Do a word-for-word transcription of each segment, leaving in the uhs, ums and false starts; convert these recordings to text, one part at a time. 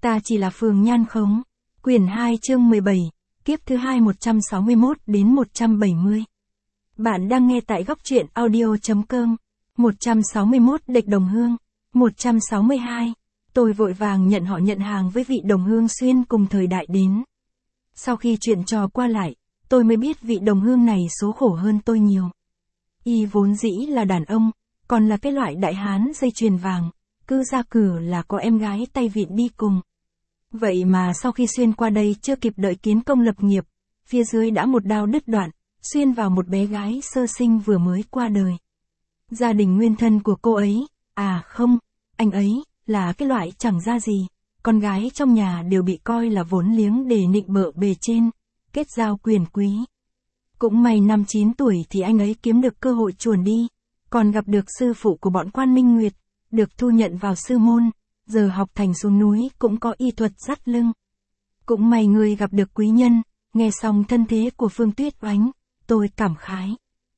Ta chỉ là phường Nhan Khống. Quyển hai chương mười bảy, kiếp thứ hai một trăm sáu mươi mốt đến một trăm bảy mươi. Bạn đang nghe tại góc truyện audio.com. một trăm sáu mươi mốt Địch Đồng Hương. một trăm sáu mươi hai. Tôi vội vàng nhận họ nhận hàng với vị đồng hương xuyên cùng thời đại đến. Sau khi chuyện trò qua lại, tôi mới biết vị đồng hương này số khổ hơn tôi nhiều. Y vốn dĩ là đàn ông, còn là cái loại đại hán dây chuyền vàng, cứ ra cửa là có em gái tay vịn đi cùng. Vậy mà sau khi xuyên qua đây chưa kịp đợi kiến công lập nghiệp, phía dưới đã một đao đứt đoạn, xuyên vào một bé gái sơ sinh vừa mới qua đời. Gia đình nguyên thân của cô ấy, à không, anh ấy, là cái loại chẳng ra gì, con gái trong nhà đều bị coi là vốn liếng để nịnh bợ bề trên, kết giao quyền quý. Cũng may năm chín tuổi thì anh ấy kiếm được cơ hội chuồn đi, còn gặp được sư phụ của bọn Quan Minh Nguyệt, được thu nhận vào sư môn, giờ học thành xuống núi cũng có y thuật dắt lưng. Cũng may người gặp được quý nhân, nghe xong thân thế của Phương Tuyết Oánh, tôi cảm khái.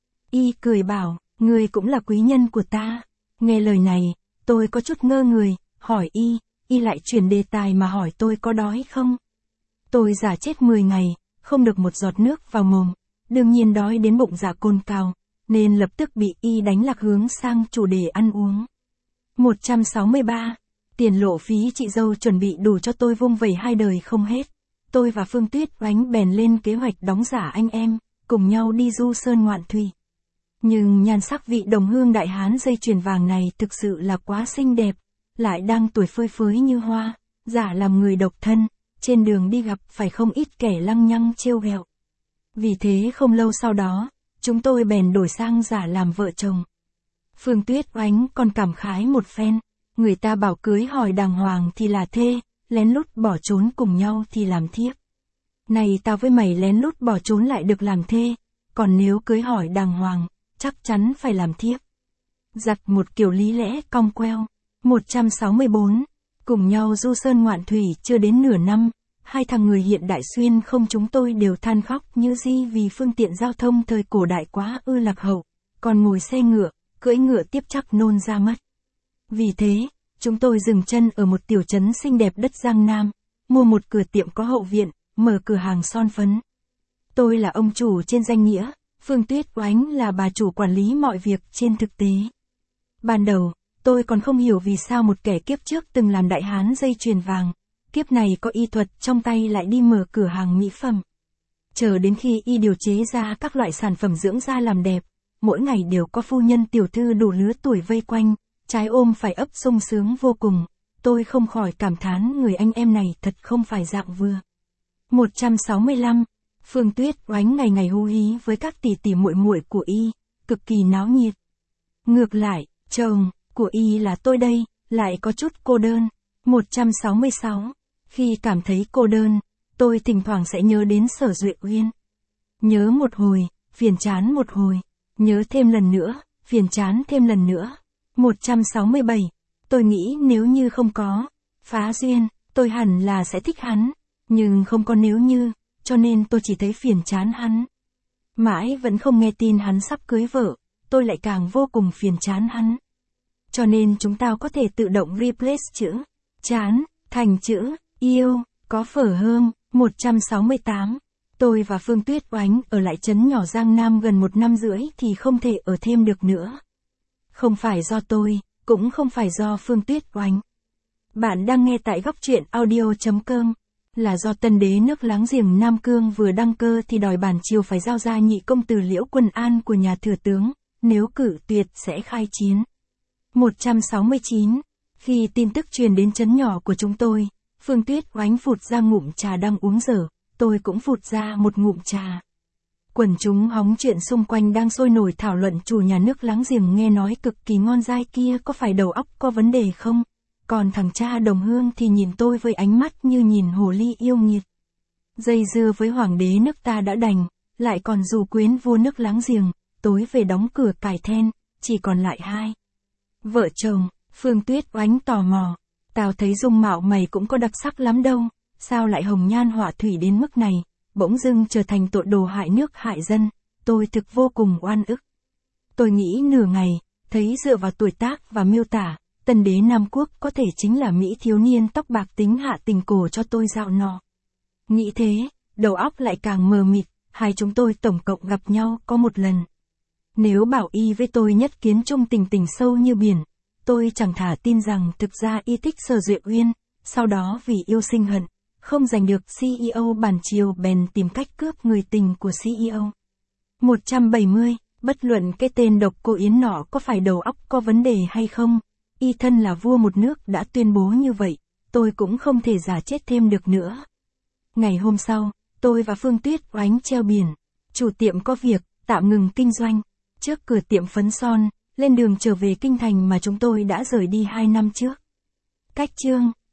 Y cười bảo, người cũng là quý nhân của ta. Nghe lời này, tôi có chút ngơ người, hỏi y, y lại chuyển đề tài mà hỏi tôi có đói không. Tôi giả chết mười ngày, không được một giọt nước vào mồm, đương nhiên đói đến bụng dạ cồn cào, nên lập tức bị y đánh lạc hướng sang chủ đề ăn uống. một trăm sáu mươi ba. Tiền lộ phí chị dâu chuẩn bị đủ cho tôi vung vẩy hai đời không hết. Tôi và Phương Tuyết Oánh bèn lên kế hoạch đóng giả anh em, cùng nhau đi du sơn ngoạn thủy. Nhưng nhan sắc vị đồng hương đại hán dây chuyền vàng này thực sự là quá xinh đẹp, lại đang tuổi phơi phới như hoa, giả làm người độc thân, trên đường đi gặp phải không ít kẻ lăng nhăng trêu ghẹo. Vì thế không lâu sau đó, chúng tôi bèn đổi sang giả làm vợ chồng. Phương Tuyết Oánh còn cảm khái một phen, người ta bảo cưới hỏi đàng hoàng thì là thê, lén lút bỏ trốn cùng nhau thì làm thiếp. Này tao với mày lén lút bỏ trốn lại được làm thê, còn nếu cưới hỏi đàng hoàng, chắc chắn phải làm thiếp. Giặt một kiểu lý lẽ cong queo. một trăm sáu mươi bốn. Cùng nhau du sơn ngoạn thủy chưa đến nửa năm, hai thằng người hiện đại xuyên không chúng tôi đều than khóc như di vì phương tiện giao thông thời cổ đại quá ư lạc hậu, còn ngồi xe ngựa, cưỡi ngựa tiếp chắc nôn ra mất. Vì thế, chúng tôi dừng chân ở một tiểu trấn xinh đẹp đất Giang Nam, mua một cửa tiệm có hậu viện, mở cửa hàng son phấn. Tôi là ông chủ trên danh nghĩa, Phương Tuyết Oánh là bà chủ quản lý mọi việc trên thực tế. Ban đầu, tôi còn không hiểu vì sao một kẻ kiếp trước từng làm đại hán dây chuyền vàng, kiếp này có y thuật trong tay lại đi mở cửa hàng mỹ phẩm. Chờ đến khi y điều chế ra các loại sản phẩm dưỡng da làm đẹp, mỗi ngày đều có phu nhân tiểu thư đủ lứa tuổi vây quanh, trái ôm phải ấp sung sướng vô cùng, tôi không khỏi cảm thán người anh em này thật không phải dạng vừa. một trăm sáu mươi lăm. Phương Tuyết Oánh ngày ngày hú hí với các tỷ tỷ muội muội của y, cực kỳ náo nhiệt. Ngược lại, chồng của y là tôi đây, lại có chút cô đơn. một trăm sáu mươi sáu. Khi cảm thấy cô đơn, tôi thỉnh thoảng sẽ nhớ đến Sở Duệ Uyên. Nhớ một hồi, phiền chán một hồi, nhớ thêm lần nữa, phiền chán thêm lần nữa. một trăm sáu mươi bảy. Tôi nghĩ nếu như không có phá duyên, tôi hẳn là sẽ thích hắn, nhưng không có nếu như, cho nên tôi chỉ thấy phiền chán hắn. Mãi vẫn không nghe tin hắn sắp cưới vợ, tôi lại càng vô cùng phiền chán hắn. Cho nên chúng ta có thể tự động replace chữ chán thành chữ yêu, có phở hơn. một trăm sáu mươi tám. Tôi và Phương Tuyết Oánh ở lại trấn nhỏ Giang Nam gần một năm rưỡi thì không thể ở thêm được nữa. Không phải do tôi, cũng không phải do Phương Tuyết Oánh. Bạn đang nghe tại góc truyện audio.com. Là do tân đế nước láng giềng Nam Cương vừa đăng cơ thì đòi bản triều phải giao ra nhị công tử Liễu Quân An của nhà thừa tướng, nếu cử tuyệt sẽ khai chiến. một trăm sáu mươi chín. Khi tin tức truyền đến trấn nhỏ của chúng tôi, Phương Tuyết Oánh phụt ra ngụm trà đang uống dở, tôi cũng phụt ra một ngụm trà. Quần chúng hóng chuyện xung quanh đang sôi nổi thảo luận chủ nhà nước láng giềng nghe nói cực kỳ ngon dai kia có phải đầu óc có vấn đề không? Còn thằng cha đồng hương thì nhìn tôi với ánh mắt như nhìn hồ ly yêu nghiệt. Dây dưa với hoàng đế nước ta đã đành, lại còn dù quyến vua nước láng giềng, tối về đóng cửa cài then, chỉ còn lại hai vợ chồng. Phương Tuyết Oánh tò mò, tao thấy dung mạo mày cũng có đặc sắc lắm đâu, sao lại hồng nhan họa thủy đến mức này, bỗng dưng trở thành tội đồ hại nước hại dân, tôi thực vô cùng oan ức. Tôi nghĩ nửa ngày, thấy dựa vào tuổi tác và miêu tả, Tân đế Nam Quốc có thể chính là Mỹ thiếu niên tóc bạc tính hạ tình cổ cho tôi dạo nọ. Nghĩ thế, đầu óc lại càng mờ mịt, hai chúng tôi tổng cộng gặp nhau có một lần. Nếu bảo y với tôi nhất kiến chung tình tình sâu như biển, tôi chẳng thà tin rằng thực ra y thích Sở Duệ Uyên, sau đó vì yêu sinh hận, không giành được xê e ô bản chiều bèn tìm cách cướp người tình của xê e ô. một trăm bảy mươi, bất luận cái tên độc cô Yến nọ có phải đầu óc có vấn đề hay không, y thân là vua một nước đã tuyên bố như vậy, tôi cũng không thể giả chết thêm được nữa. Ngày hôm sau, tôi và Phương Tuyết oánh treo biển, chủ tiệm có việc, tạm ngừng kinh doanh, trước cửa tiệm phấn son, lên đường trở về kinh thành mà chúng tôi đã rời đi hai năm trước. Cách chương